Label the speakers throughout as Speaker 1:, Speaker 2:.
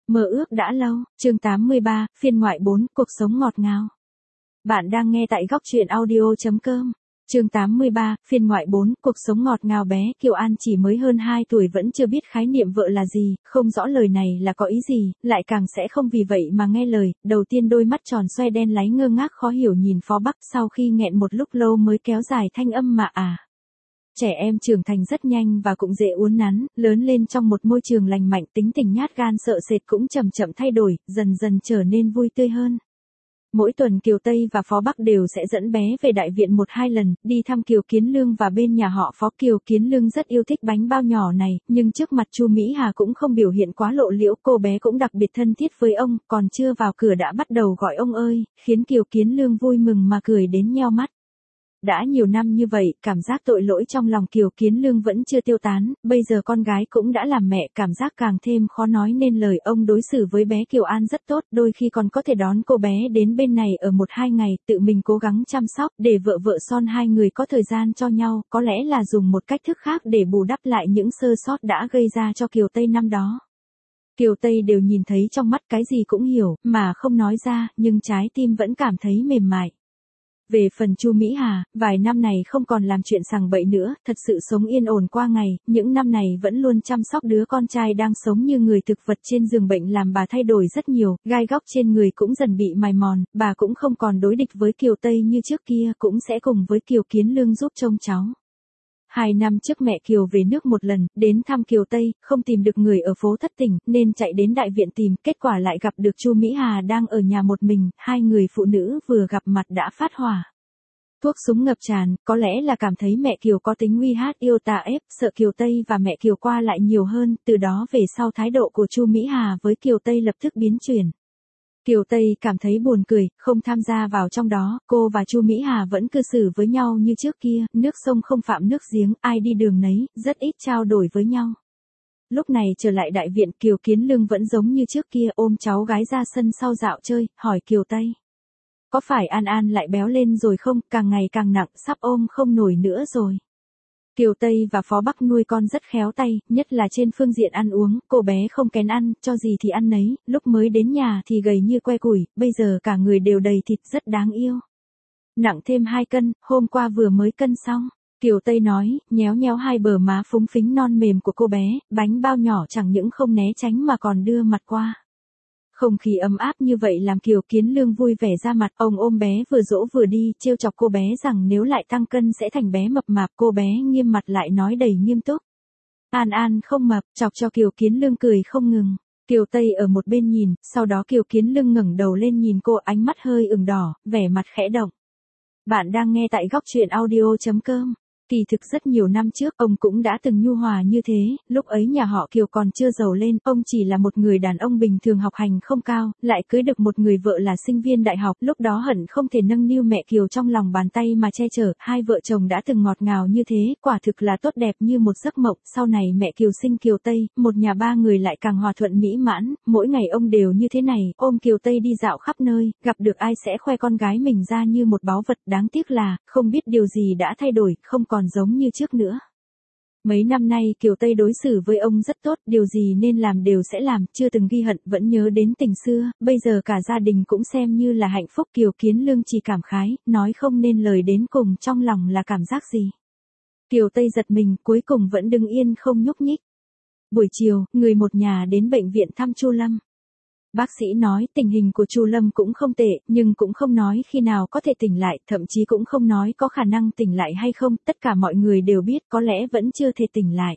Speaker 1: Mơ ước đã lâu, chương 83, phiên ngoại 4, cuộc sống ngọt ngào. Bạn đang nghe tại góc truyện audio.com. Chương 83, phiên ngoại 4, cuộc sống ngọt ngào. Bé Kiều An chỉ mới hơn 2 tuổi vẫn chưa biết khái niệm vợ là gì, không rõ lời này là có ý gì, lại càng sẽ không vì vậy mà nghe lời. Đầu tiên đôi mắt tròn xoe đen láy ngơ ngác khó hiểu nhìn Phó Bắc, sau khi nghẹn một lúc lâu mới kéo dài thanh âm mà Trẻ em trưởng thành rất nhanh và cũng dễ uốn nắn, lớn lên trong một môi trường lành mạnh, tính tình nhát gan sợ sệt cũng chậm chậm thay đổi, dần dần trở nên vui tươi hơn. Mỗi tuần Kiều Tây và Phó Bắc đều sẽ dẫn bé về đại viện 1-2 lần, đi thăm Kiều Kiến Lương và bên nhà họ Phó. Kiều Kiến Lương rất yêu thích bánh bao nhỏ này, nhưng trước mặt Chu Mỹ Hà cũng không biểu hiện quá lộ liễu, cô bé cũng đặc biệt thân thiết với ông, còn chưa vào cửa đã bắt đầu gọi ông ơi, khiến Kiều Kiến Lương vui mừng mà cười đến nheo mắt. Đã nhiều năm như vậy, cảm giác tội lỗi trong lòng Kiều Kiến Lương vẫn chưa tiêu tán, bây giờ con gái cũng đã làm mẹ, cảm giác càng thêm khó nói nên lời. Ông đối xử với bé Kiều An rất tốt, đôi khi còn có thể đón cô bé đến bên này ở 1-2 ngày, tự mình cố gắng chăm sóc, để vợ son hai người có thời gian cho nhau, có lẽ là dùng một cách thức khác để bù đắp lại những sơ sót đã gây ra cho Kiều Tây năm đó. Kiều Tây đều nhìn thấy trong mắt, cái gì cũng hiểu, mà không nói ra, nhưng trái tim vẫn cảm thấy mềm mại. Về phần Chu Mỹ Hà, vài năm này không còn làm chuyện sằng bậy nữa, thật sự sống yên ổn qua ngày, những năm này vẫn luôn chăm sóc đứa con trai đang sống như người thực vật trên giường bệnh làm bà thay đổi rất nhiều, gai góc trên người cũng dần bị mài mòn, bà cũng không còn đối địch với Kiều Tây như trước kia, cũng sẽ cùng với Kiều Kiến Lương giúp trông cháu. 2 năm trước mẹ Kiều về nước một lần, đến thăm Kiều Tây, không tìm được người ở phố thất tỉnh, nên chạy đến đại viện tìm, kết quả lại gặp được Chu Mỹ Hà đang ở nhà một mình, hai người phụ nữ vừa gặp mặt đã phát hỏa. Thuốc súng ngập tràn, có lẽ là cảm thấy mẹ Kiều có tính uy hát yêu tà ép, sợ Kiều Tây và mẹ Kiều qua lại nhiều hơn, từ đó về sau thái độ của Chu Mỹ Hà với Kiều Tây lập tức biến chuyển. Kiều Tây cảm thấy buồn cười, không tham gia vào trong đó, cô và Chu Mỹ Hà vẫn cư xử với nhau như trước kia, nước sông không phạm nước giếng, ai đi đường nấy, rất ít trao đổi với nhau. Lúc này trở lại đại viện, Kiều Kiến Lương vẫn giống như trước kia, ôm cháu gái ra sân sau dạo chơi, hỏi Kiều Tây. Có phải An An lại béo lên rồi không, càng ngày càng nặng, sắp ôm không nổi nữa rồi. Kiều Tây và Phó Bắc nuôi con rất khéo tay, nhất là trên phương diện ăn uống, cô bé không kén ăn, cho gì thì ăn nấy, lúc mới đến nhà thì gầy như que củi, bây giờ cả người đều đầy thịt, rất đáng yêu. Nặng thêm 2 cân, hôm qua vừa mới cân xong. Kiều Tây nói, nhéo nhéo hai bờ má phúng phính non mềm của cô bé, bánh bao nhỏ chẳng những không né tránh mà còn đưa mặt qua. Không khí ấm áp như vậy làm Kiều Kiến Lương vui vẻ ra mặt, ông ôm bé vừa dỗ vừa đi, trêu chọc cô bé rằng nếu lại tăng cân sẽ thành bé mập mạp, cô bé nghiêm mặt lại nói đầy nghiêm túc. An An không mập, chọc cho Kiều Kiến Lương cười không ngừng. Kiều Tây ở một bên nhìn, sau đó Kiều Kiến Lương ngẩng đầu lên nhìn cô, ánh mắt hơi ửng đỏ, vẻ mặt khẽ động. Bạn đang nghe tại góc truyện audio.com. Kỳ thực rất nhiều năm trước, ông cũng đã từng nhu hòa như thế, lúc ấy nhà họ Kiều còn chưa giàu lên, ông chỉ là một người đàn ông bình thường học hành không cao, lại cưới được một người vợ là sinh viên đại học, lúc đó hận không thể nâng niu mẹ Kiều trong lòng bàn tay mà che chở, hai vợ chồng đã từng ngọt ngào như thế, quả thực là tốt đẹp như một giấc mộng. Sau này mẹ Kiều sinh Kiều Tây, một nhà 3 người lại càng hòa thuận mỹ mãn, mỗi ngày ông đều như thế này, ôm Kiều Tây đi dạo khắp nơi, gặp được ai sẽ khoe con gái mình ra như một báu vật, đáng tiếc là, không biết điều gì đã thay đổi, không còn giống như trước nữa. Mấy năm nay Kiều Tây đối xử với ông rất tốt, điều gì nên làm đều sẽ làm, chưa từng ghi hận, vẫn nhớ đến tình xưa, bây giờ cả gia đình cũng xem như là hạnh phúc. Kiều Kiến Lương chỉ cảm khái, nói không nên lời, đến cùng trong lòng là cảm giác gì. Kiều Tây giật mình, cuối cùng vẫn đứng yên không nhúc nhích. Buổi chiều, người một nhà đến bệnh viện thăm Chu Lâm. Bác sĩ nói tình hình của Chu Lâm cũng không tệ, nhưng cũng không nói khi nào có thể tỉnh lại, thậm chí cũng không nói có khả năng tỉnh lại hay không, tất cả mọi người đều biết có lẽ vẫn chưa thể tỉnh lại.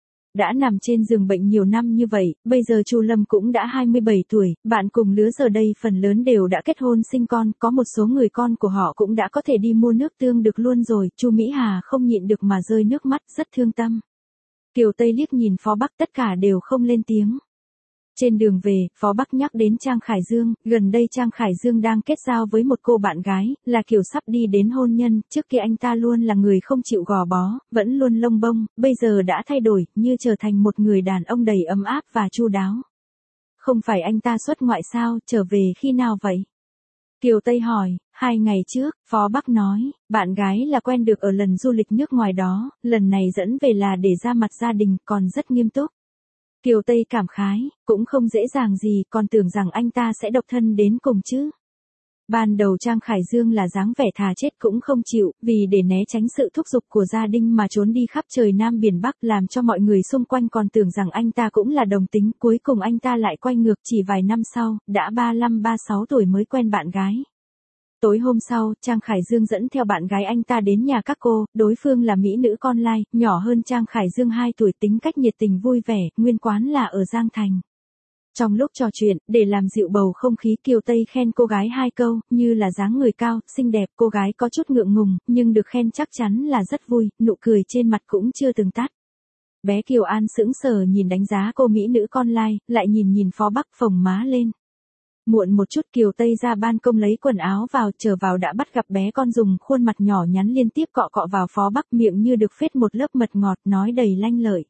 Speaker 1: Đã nằm trên giường bệnh nhiều năm như vậy, bây giờ Chu Lâm cũng đã 27 tuổi, bạn cùng lứa giờ đây phần lớn đều đã kết hôn sinh con, có một số người con của họ cũng đã có thể đi mua nước tương được luôn rồi. Chu Mỹ Hà không nhịn được mà rơi nước mắt, rất thương tâm. Kiều Tây liếc nhìn Phó Bắc, tất cả đều không lên tiếng. Trên đường về, Phó Bắc nhắc đến Trang Khải Dương, gần đây Trang Khải Dương đang kết giao với một cô bạn gái, là Kiều sắp đi đến hôn nhân, trước kia anh ta luôn là người không chịu gò bó, vẫn luôn lông bông, bây giờ đã thay đổi, như trở thành một người đàn ông đầy ấm áp và chu đáo. Không phải anh ta xuất ngoại sao, trở về khi nào vậy? Kiều Tây hỏi, 2 ngày trước, Phó Bắc nói, bạn gái là quen được ở lần du lịch nước ngoài đó, lần này dẫn về là để ra mặt gia đình, còn rất nghiêm túc. Kiều Tây cảm khái, cũng không dễ dàng gì, còn tưởng rằng anh ta sẽ độc thân đến cùng chứ. Ban đầu Trang Khải Dương là dáng vẻ thà chết cũng không chịu, vì để né tránh sự thúc giục của gia đình mà trốn đi khắp trời Nam biển Bắc, làm cho mọi người xung quanh còn tưởng rằng anh ta cũng là đồng tính, cuối cùng anh ta lại quay ngược, chỉ vài năm sau, đã 35-36 tuổi mới quen bạn gái. Tối hôm sau, Trang Khải Dương dẫn theo bạn gái anh ta đến nhà các cô, đối phương là mỹ nữ con lai, nhỏ hơn Trang Khải Dương 2 tuổi, tính cách nhiệt tình vui vẻ, nguyên quán là ở Giang Thành. Trong lúc trò chuyện, để làm dịu bầu không khí, Kiều Tây khen cô gái 2 câu, như là dáng người cao, xinh đẹp, cô gái có chút ngượng ngùng, nhưng được khen chắc chắn là rất vui, nụ cười trên mặt cũng chưa từng tắt. Bé Kiều An sững sờ nhìn đánh giá cô mỹ nữ con lai, lại nhìn Phó Bắc phồng má lên. Muộn một chút Kiều Tây ra ban công lấy quần áo vào, chờ vào đã bắt gặp bé con dùng khuôn mặt nhỏ nhắn liên tiếp cọ cọ vào Phó Bắc, miệng như được phết một lớp mật ngọt, nói đầy lanh lợi.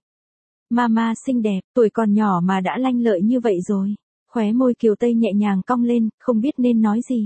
Speaker 1: Mama xinh đẹp, tuổi còn nhỏ mà đã lanh lợi như vậy rồi. Khóe môi Kiều Tây nhẹ nhàng cong lên, không biết nên nói gì.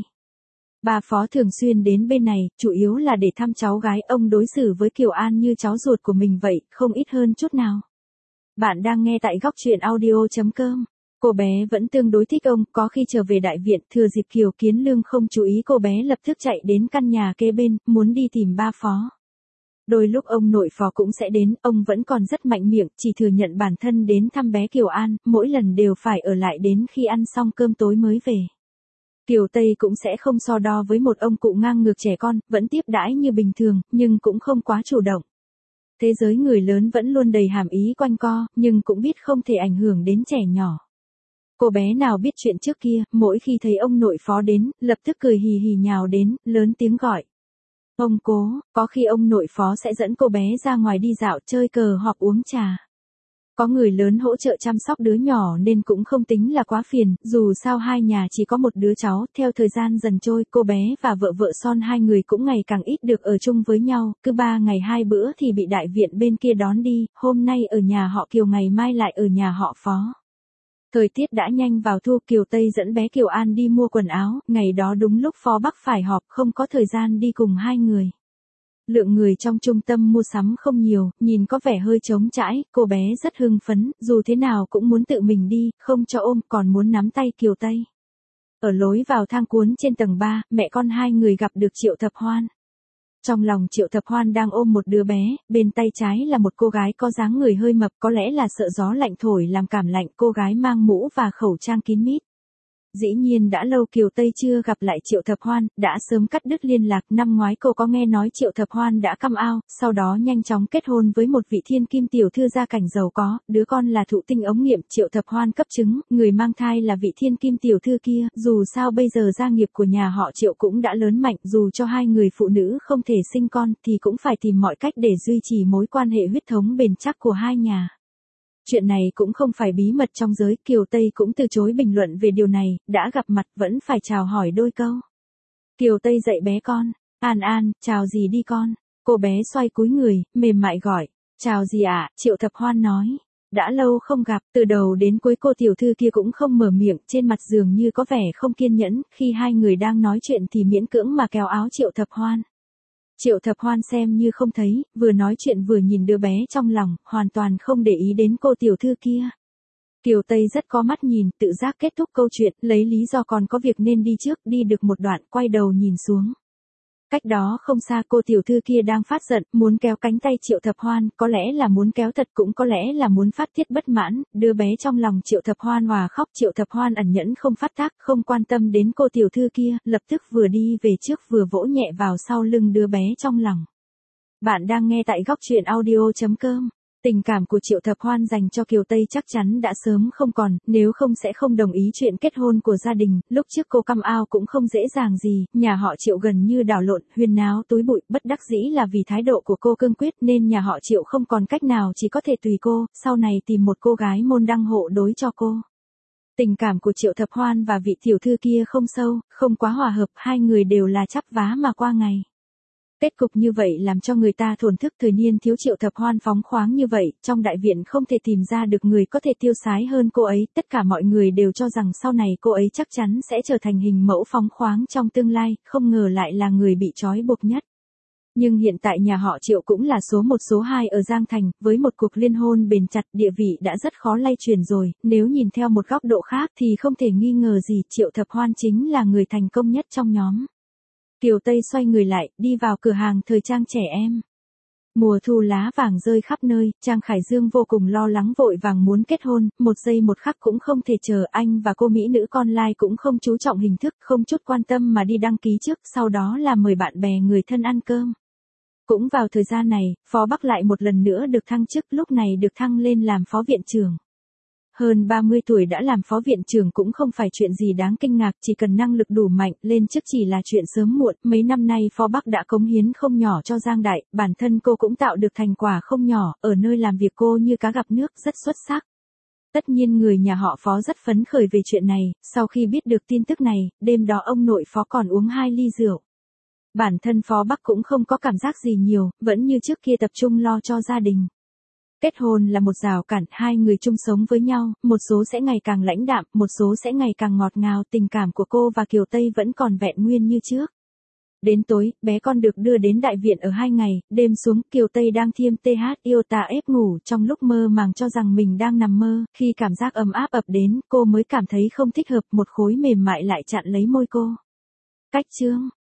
Speaker 1: Bà Phó thường xuyên đến bên này, chủ yếu là để thăm cháu gái, ông đối xử với Kiều An như cháu ruột của mình vậy, không ít hơn chút nào. Bạn đang nghe tại góc truyện audio.com. Cô bé vẫn tương đối thích ông, có khi trở về đại viện, thừa dịp Kiều Kiến Lương không chú ý, cô bé lập tức chạy đến căn nhà kế bên, muốn đi tìm ba Phó. Đôi lúc ông nội Phó cũng sẽ đến, ông vẫn còn rất mạnh miệng, chỉ thừa nhận bản thân đến thăm bé Kiều An, mỗi lần đều phải ở lại đến khi ăn xong cơm tối mới về. Kiều Tây cũng sẽ không so đo với một ông cụ ngang ngược trẻ con, vẫn tiếp đãi như bình thường, nhưng cũng không quá chủ động. Thế giới người lớn vẫn luôn đầy hàm ý quanh co, nhưng cũng biết không thể ảnh hưởng đến trẻ nhỏ. Cô bé nào biết chuyện trước kia, mỗi khi thấy ông nội Phó đến, lập tức cười hì hì nhào đến, lớn tiếng gọi. Ông cố, có khi ông nội Phó sẽ dẫn cô bé ra ngoài đi dạo, chơi cờ hoặc uống trà. Có người lớn hỗ trợ chăm sóc đứa nhỏ nên cũng không tính là quá phiền, dù sao hai nhà chỉ có một đứa cháu, theo thời gian dần trôi, cô bé và vợ son hai người cũng ngày càng ít được ở chung với nhau, cứ 3 ngày 2 bữa thì bị đại viện bên kia đón đi, hôm nay ở nhà họ Kiều ngày mai lại ở nhà họ Phó. Thời tiết đã nhanh vào thu, Kiều Tây dẫn bé Kiều An đi mua quần áo, ngày đó đúng lúc Phó Bắc phải họp, không có thời gian đi cùng hai người. Lượng người trong trung tâm mua sắm không nhiều, nhìn có vẻ hơi trống trải, cô bé rất hưng phấn, dù thế nào cũng muốn tự mình đi, không cho ôm, còn muốn nắm tay Kiều Tây. Ở lối vào thang cuốn trên tầng 3, mẹ con hai người gặp được Triệu Thập Hoan. Trong lòng Triệu Thập Hoan đang ôm một đứa bé, bên tay trái là một cô gái có dáng người hơi mập, có lẽ là sợ gió lạnh thổi làm cảm lạnh, cô gái mang mũ và khẩu trang kín mít. Dĩ nhiên đã lâu Kiều Tây chưa gặp lại Triệu Thập Hoan, đã sớm cắt đứt liên lạc, năm ngoái cô có nghe nói Triệu Thập Hoan đã come out, sau đó nhanh chóng kết hôn với một vị thiên kim tiểu thư gia cảnh giàu có, đứa con là thụ tinh ống nghiệm, Triệu Thập Hoan cấp chứng, người mang thai là vị thiên kim tiểu thư kia, dù sao bây giờ gia nghiệp của nhà họ Triệu cũng đã lớn mạnh, dù cho hai người phụ nữ không thể sinh con thì cũng phải tìm mọi cách để duy trì mối quan hệ huyết thống bền chắc của hai nhà. Chuyện này cũng không phải bí mật trong giới, Kiều Tây cũng từ chối bình luận về điều này, đã gặp mặt vẫn phải chào hỏi đôi câu. Kiều Tây dạy bé con, An, chào gì đi con. Cô bé xoay cúi người, mềm mại gọi, chào gì ạ, Triệu Thập Hoan nói. Đã lâu không gặp, từ đầu đến cuối cô tiểu thư kia cũng không mở miệng, trên mặt dường như có vẻ không kiên nhẫn, khi hai người đang nói chuyện thì miễn cưỡng mà kéo áo Triệu Thập Hoan. Triệu Thập Hoan xem như không thấy, vừa nói chuyện vừa nhìn đứa bé trong lòng, hoàn toàn không để ý đến cô tiểu thư kia. Kiều Tây rất có mắt nhìn, tự giác kết thúc câu chuyện, lấy lý do còn có việc nên đi trước, đi được một đoạn, quay đầu nhìn xuống. Cách đó không xa cô tiểu thư kia đang phát giận, muốn kéo cánh tay Triệu Thập Hoan, có lẽ là muốn kéo thật cũng có lẽ là muốn phát tiết bất mãn, đứa bé trong lòng Triệu Thập Hoan hòa khóc, Triệu Thập Hoan ẩn nhẫn không phát tác, không quan tâm đến cô tiểu thư kia, lập tức vừa đi về trước vừa vỗ nhẹ vào sau lưng đứa bé trong lòng. Bạn đang nghe tại góc truyện audio.com. Tình cảm của Triệu Thập Hoan dành cho Kiều Tây chắc chắn đã sớm không còn, nếu không sẽ không đồng ý chuyện kết hôn của gia đình, lúc trước cô come out cũng không dễ dàng gì, nhà họ Triệu gần như đảo lộn, huyên náo túi bụi, bất đắc dĩ là vì thái độ của cô cương quyết nên nhà họ Triệu không còn cách nào chỉ có thể tùy cô, sau này tìm một cô gái môn đăng hộ đối cho cô. Tình cảm của Triệu Thập Hoan và vị tiểu thư kia không sâu, không quá hòa hợp, hai người đều là chắp vá mà qua ngày. Kết cục như vậy làm cho người ta thổn thức, thời niên thiếu Triệu Thập Hoan phóng khoáng như vậy, trong đại viện không thể tìm ra được người có thể tiêu sái hơn cô ấy, tất cả mọi người đều cho rằng sau này cô ấy chắc chắn sẽ trở thành hình mẫu phóng khoáng trong tương lai, không ngờ lại là người bị trói buộc nhất. Nhưng hiện tại nhà họ Triệu cũng là số 1 số 2 ở Giang Thành, với một cuộc liên hôn bền chặt địa vị đã rất khó lay chuyển rồi, nếu nhìn theo một góc độ khác thì không thể nghi ngờ gì Triệu Thập Hoan chính là người thành công nhất trong nhóm. Kiều Tây xoay người lại, đi vào cửa hàng thời trang trẻ em. Mùa thu lá vàng rơi khắp nơi, Trang Khải Dương vô cùng lo lắng vội vàng muốn kết hôn, một giây một khắc cũng không thể chờ, anh và cô mỹ nữ con lai cũng không chú trọng hình thức, không chút quan tâm mà đi đăng ký trước, sau đó là mời bạn bè người thân ăn cơm. Cũng vào thời gian này, Phó Bắc lại một lần nữa được thăng chức, lúc này được thăng lên làm phó viện trưởng. Hơn 30 tuổi đã làm phó viện trưởng cũng không phải chuyện gì đáng kinh ngạc, chỉ cần năng lực đủ mạnh, lên chức chỉ là chuyện sớm muộn. Mấy năm nay Phó Bắc đã cống hiến không nhỏ cho Giang Đại, bản thân cô cũng tạo được thành quả không nhỏ, ở nơi làm việc cô như cá gặp nước, rất xuất sắc. Tất nhiên người nhà họ Phó rất phấn khởi về chuyện này, sau khi biết được tin tức này, đêm đó ông nội Phó còn uống 2 ly rượu. Bản thân Phó Bắc cũng không có cảm giác gì nhiều, vẫn như trước kia tập trung lo cho gia đình. Kết hôn là một rào cản, hai người chung sống với nhau, một số sẽ ngày càng lãnh đạm, một số sẽ ngày càng ngọt ngào, tình cảm của cô và Kiều Tây vẫn còn vẹn nguyên như trước. Đến tối, bé con được đưa đến đại viện ở 2 ngày, đêm xuống, Kiều Tây đang thiêm TH iota ép ngủ, trong lúc mơ màng cho rằng mình đang nằm mơ, khi cảm giác ấm áp ập đến, cô mới cảm thấy không thích hợp, một khối mềm mại lại chặn lấy môi cô. Cách chương